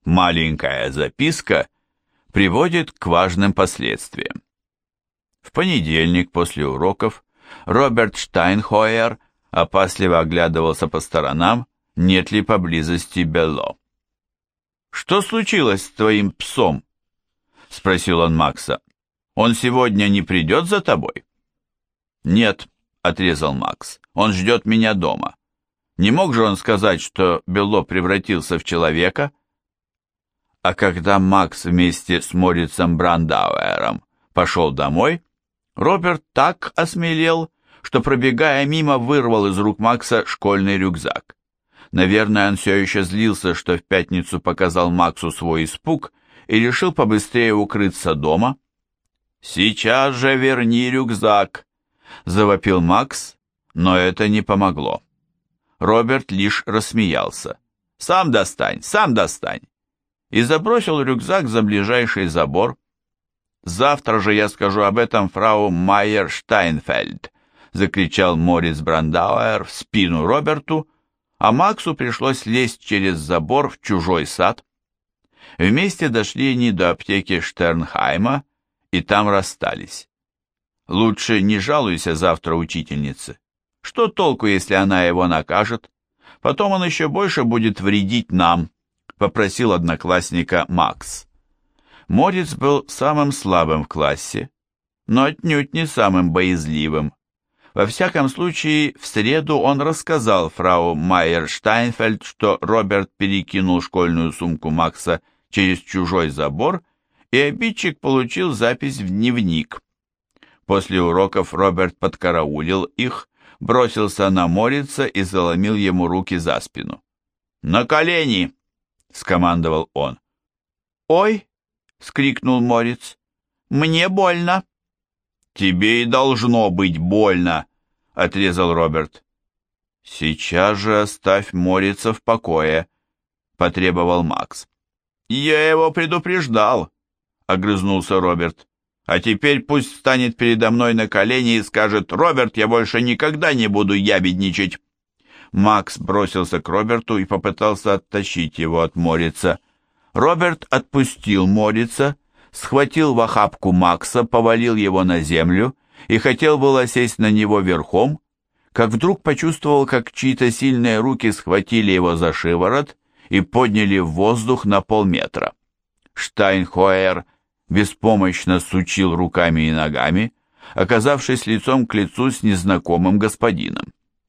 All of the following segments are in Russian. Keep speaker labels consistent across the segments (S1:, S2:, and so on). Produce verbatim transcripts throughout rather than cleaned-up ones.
S1: Маленькая записка приводит к важным последствиям. В понедельник после уроков Роберт Штайнхоер опасливо оглядывался по сторонам, нет ли поблизости Белло. «Что случилось с твоим псом?» — спросил он Макса. «Он сегодня не придет за тобой?» «Нет», — отрезал Макс, — «он ждет меня дома. Не мог же он сказать, что Белло превратился в человека?» А когда Макс вместе с Морицем Брандауэром пошел домой, Роберт так осмелел, что, пробегая мимо, вырвал из рук Макса школьный рюкзак. Наверное, он все еще злился, что в пятницу показал Максу свой испуг и решил побыстрее укрыться дома. «Сейчас же верни рюкзак!» — завопил Макс, но это не помогло. Роберт лишь рассмеялся. «Сам достань, сам достань!» и забросил рюкзак за ближайший забор. «Завтра же я скажу об этом фрау Майер Штайнфельд!» — закричал Мориц Брандауэр в спину Роберту, а Максу пришлось лезть через забор в чужой сад. Вместе дошли они до аптеки Штернхайма и там расстались. «Лучше не жалуйся завтра учительнице. Что толку, если она его накажет? Потом он еще больше будет вредить нам», — попросил одноклассника Макс. Мориц был самым слабым в классе, но отнюдь не самым боязливым. Во всяком случае, в среду он рассказал фрау Майер Штайнфельд, что Роберт перекинул школьную сумку Макса через чужой забор, и обидчик получил запись в дневник. После уроков Роберт подкараулил их, бросился на Морица и заломил ему руки за спину. «На колени!» — скомандовал он. «Ой!» — скрикнул Мориц. «Мне больно!» «Тебе и должно быть больно!» — отрезал Роберт. «Сейчас же оставь Морица в покое!» — потребовал Макс. «Я его предупреждал!» — огрызнулся Роберт. «А теперь пусть встанет передо мной на колени и скажет: Роберт, я больше никогда не буду ябедничать!» Макс бросился к Роберту и попытался оттащить его от Морица. Роберт отпустил Морица, схватил в охапку Макса, повалил его на землю и хотел было сесть на него верхом, как вдруг почувствовал, как чьи-то сильные руки схватили его за шиворот и подняли в воздух на полметра. Штайнхоер беспомощно сучил руками и ногами, оказавшись лицом к лицу с незнакомым господином.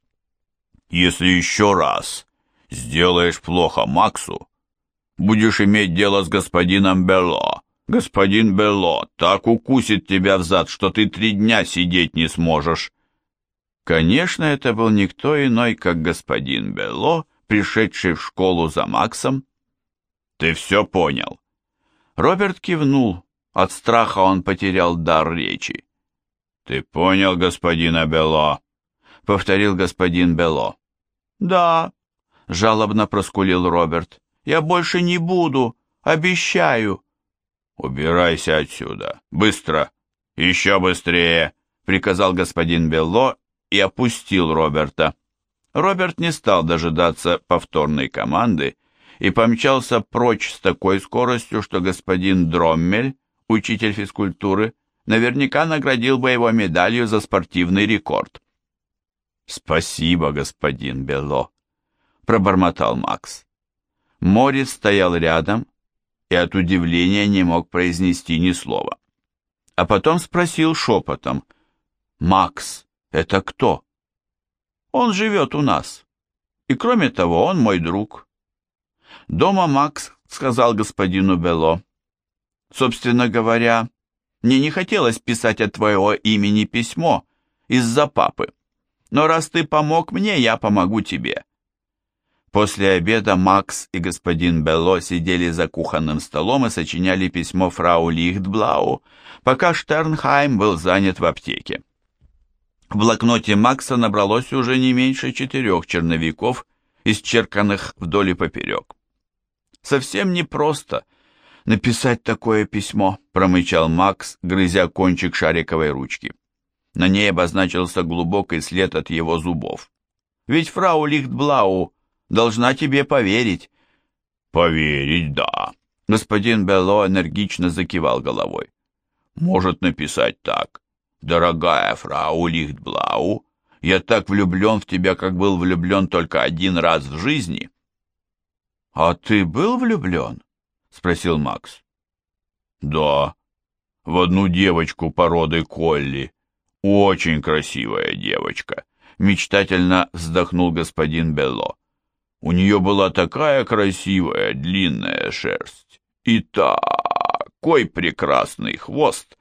S1: «Если еще раз сделаешь плохо Максу, будешь иметь дело с господином Белло. Господин Белло так укусит тебя в зад, что ты три дня сидеть не сможешь». Конечно, это был никто иной, как господин Белло, пришедший в школу за Максом. «Ты все понял?» Роберт кивнул. От страха он потерял дар речи. «Ты понял господина Белло?» — повторил господин Белло. «Да», — жалобно проскулил Роберт. «Я больше не буду, обещаю». «Убирайся отсюда, быстро, еще быстрее», — приказал господин Белло и опустил Роберта. Роберт не стал дожидаться повторной команды и помчался прочь с такой скоростью, что господин Дроммель, учитель физкультуры, наверняка наградил бы его медалью за спортивный рекорд. «Спасибо, господин Белло», — пробормотал Макс. Морис стоял рядом и от удивления не мог произнести ни слова. А потом спросил шепотом: «Макс, это кто?» «Он живет у нас. И кроме того, он мой друг». Дома Макс сказал господину Белло: «Собственно говоря, мне не хотелось писать от твоего имени письмо из-за папы. Но раз ты помог мне, я помогу тебе». После обеда Макс и господин Белло сидели за кухонным столом и сочиняли письмо фрау Лихтблау, пока Штернхайм был занят в аптеке. В блокноте Макса набралось уже не меньше четырех черновиков, исчерканных вдоль и поперек. «Совсем непросто написать такое письмо», — промычал Макс, грызя кончик шариковой ручки. На ней обозначился глубокий след от его зубов. «Ведь фрау Лихтблау должна тебе поверить». Поверить, да. Господин Белло энергично закивал головой. Может написать так. Дорогая фрау Лихтблау, я так влюблен в тебя, как был влюблен только один раз в жизни. А ты был влюблен? Спросил Макс. Да, в одну девочку породы колли. Очень красивая девочка. Мечтательно вздохнул господин Белло. У нее была такая красивая длинная шерсть и такой прекрасный хвост.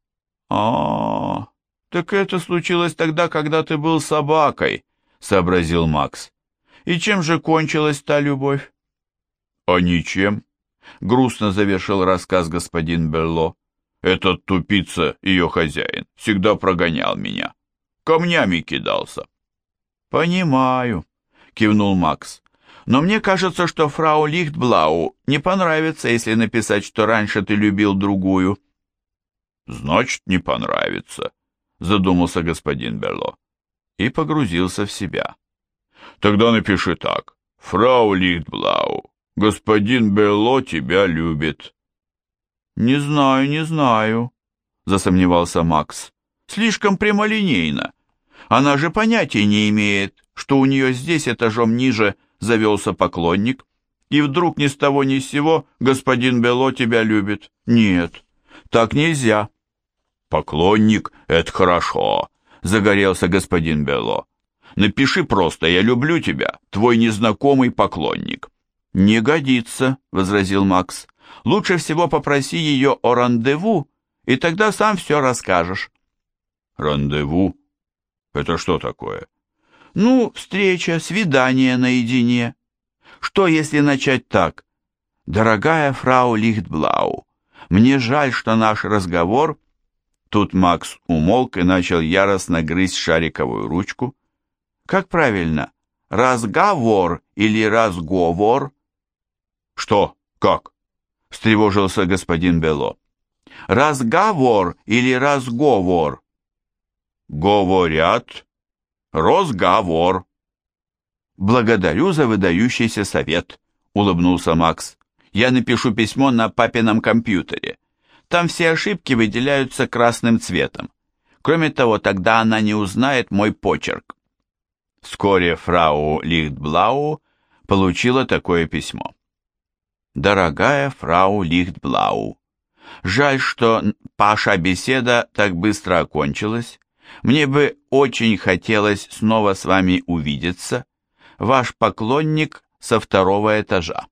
S1: А, так это случилось тогда, когда ты был собакой, сообразил Макс. И чем же кончилась та любовь? А ничем, грустно завершил рассказ господин Белло. Этот тупица, ее хозяин, всегда прогонял меня. Камнями кидался. Понимаю, кивнул Макс. Но мне кажется, что фрау Лихтблау не понравится, если написать, что раньше ты любил другую. Значит, не понравится, задумался господин Белло и погрузился в себя. Тогда напиши так. Фрау Лихтблау, господин Белло тебя любит. Не знаю, не знаю, засомневался Макс. Слишком прямолинейно. Она же понятия не имеет, что у нее здесь этажом ниже завелся поклонник, и вдруг ни с того ни с сего господин Белло тебя любит. Нет, так нельзя. Поклонник — это хорошо, загорелся господин Белло. Напиши просто «Я люблю тебя, твой незнакомый поклонник». Не годится, возразил Макс. Лучше всего попроси ее о рандеву, и тогда сам все расскажешь. Рандеву? Это что такое? Ну, встреча, свидание наедине. Что, если начать так? Дорогая фрау Лихтблау, мне жаль, что наш разговор... Тут Макс умолк и начал яростно грызть шариковую ручку. Как правильно? Разговор или разговор? Что? Как? Встревожился господин Белло. Разговор или разговор? Говорят. Разговор. Благодарю за выдающийся совет, улыбнулся Макс. Я напишу письмо на папином компьютере. Там все ошибки выделяются красным цветом. Кроме того, тогда она не узнает мой почерк. Вскоре фрау Лихтблау получила такое письмо. Дорогая фрау Лихтблау, жаль, что наша беседа так быстро окончилась. Мне бы очень хотелось снова с вами увидеться. Ваш поклонник со второго этажа.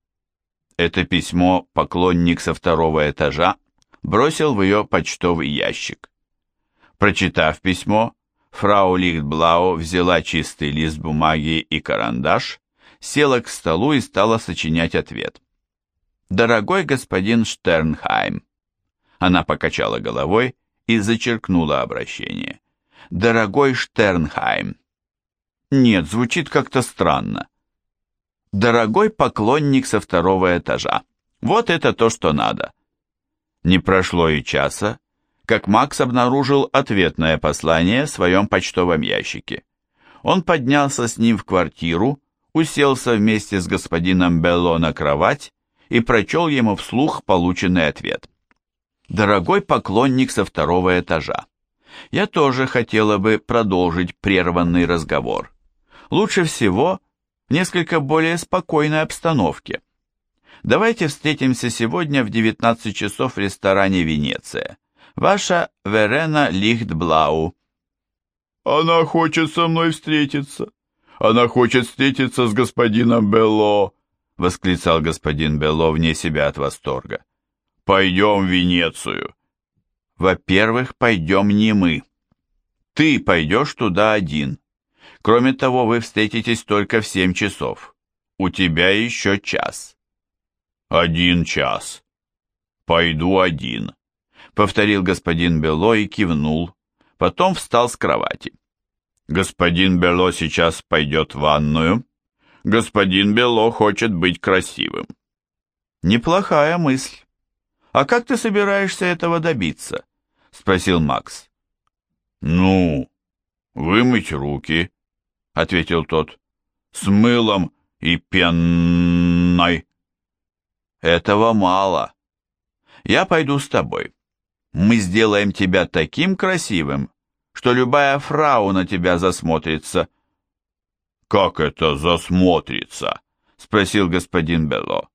S1: Это письмо поклонник со второго этажа бросил в ее почтовый ящик. Прочитав письмо, фрау Лихтблау взяла чистый лист бумаги и карандаш, села к столу и стала сочинять ответ. «Дорогой господин Штернхайм», она покачала головой и зачеркнула обращение. «Дорогой Штернхайм». Нет, звучит как-то странно. «Дорогой поклонник со второго этажа». Вот это то, что надо. Не прошло и часа, как Макс обнаружил ответное послание в своем почтовом ящике. Он поднялся с ним в квартиру, уселся вместе с господином Белло на кровать и прочел ему вслух полученный ответ. «Дорогой поклонник со второго этажа, я тоже хотела бы продолжить прерванный разговор. Лучше всего в несколько более спокойной обстановке. Давайте встретимся сегодня в девятнадцать часов в ресторане «Венеция». Ваша Верена Лихтблау». «Она хочет со мной встретиться. Она хочет встретиться с господином Белло», — восклицал господин Белло вне себя от восторга. «Пойдем в Венецию». «Во-первых, пойдем не мы. Ты пойдешь туда один. Кроме того, вы встретитесь только в семь часов. У тебя еще час». «Один час. Пойду один», — повторил господин Белло и кивнул. Потом встал с кровати. «Господин Белло сейчас пойдет в ванную. Господин Белло хочет быть красивым». «Неплохая мысль. А как ты собираешься этого добиться?» — спросил Макс. «Ну, вымыть руки», — ответил тот, — «с мылом и пенной». этого мало. Я пойду с тобой. Мы сделаем тебя таким красивым, что любая фрау на тебя засмотрится». «Как это засмотрится?» — спросил господин Белло.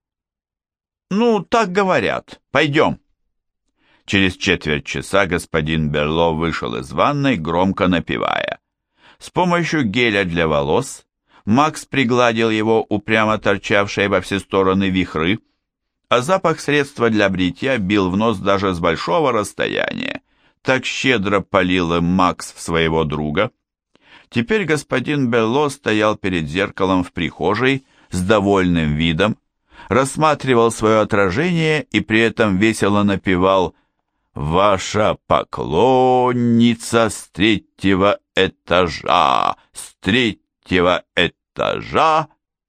S1: «Ну, так говорят. Пойдем». Через четверть часа господин Белло вышел из ванной, громко напевая. С помощью геля для волос Макс пригладил его упрямо торчавшие во все стороны вихры, а запах средства для бритья бил в нос даже с большого расстояния. Так щедро полил им Макс своего друга. Теперь господин Белло стоял перед зеркалом в прихожей с довольным видом, рассматривал свое отражение и при этом весело напевал «Ваша поклонница с третьего этажа, с третьего этажа».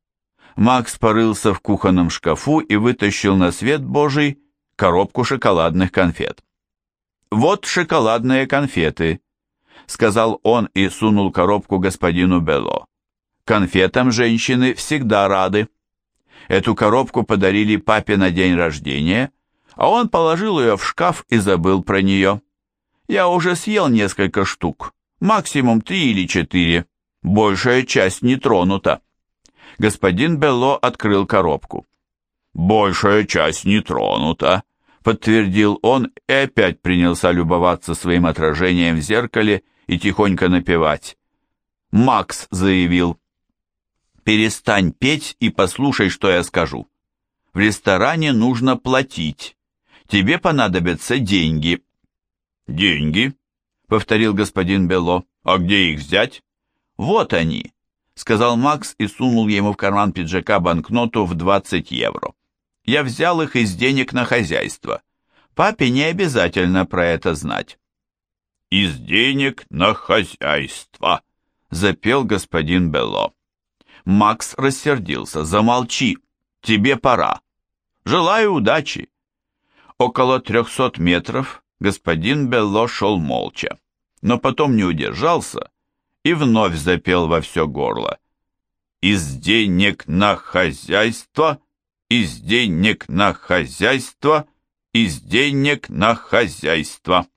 S1: Макс порылся в кухонном шкафу и вытащил на свет Божий коробку шоколадных конфет. «Вот шоколадные конфеты», — сказал он и сунул коробку господину Белло. «Конфетам женщины всегда рады». Эту коробку подарили папе на день рождения, а он положил ее в шкаф и забыл про нее. Я уже съел несколько штук, максимум три или четыре, большая часть не тронута. Господин Белло открыл коробку. «Большая часть не тронута», — подтвердил он и опять принялся любоваться своим отражением в зеркале и тихонько напевать. Макс заявил: «Перестань петь и послушай, что я скажу. В ресторане нужно платить. Тебе понадобятся деньги». «Деньги?» — повторил господин Белло. «А где их взять?» «Вот они», — сказал Макс и сунул ему в карман пиджака банкноту в двадцать евро. «Я взял их из денег на хозяйство. Папе не обязательно про это знать». «Из денег на хозяйство», — запел господин Белло. Макс рассердился. «Замолчи, тебе пора. Желаю удачи». Около трехсот метров господин Белло шел молча, но потом не удержался и вновь запел во все горло. «Из денег на хозяйство, из денег на хозяйство, из денег на хозяйство».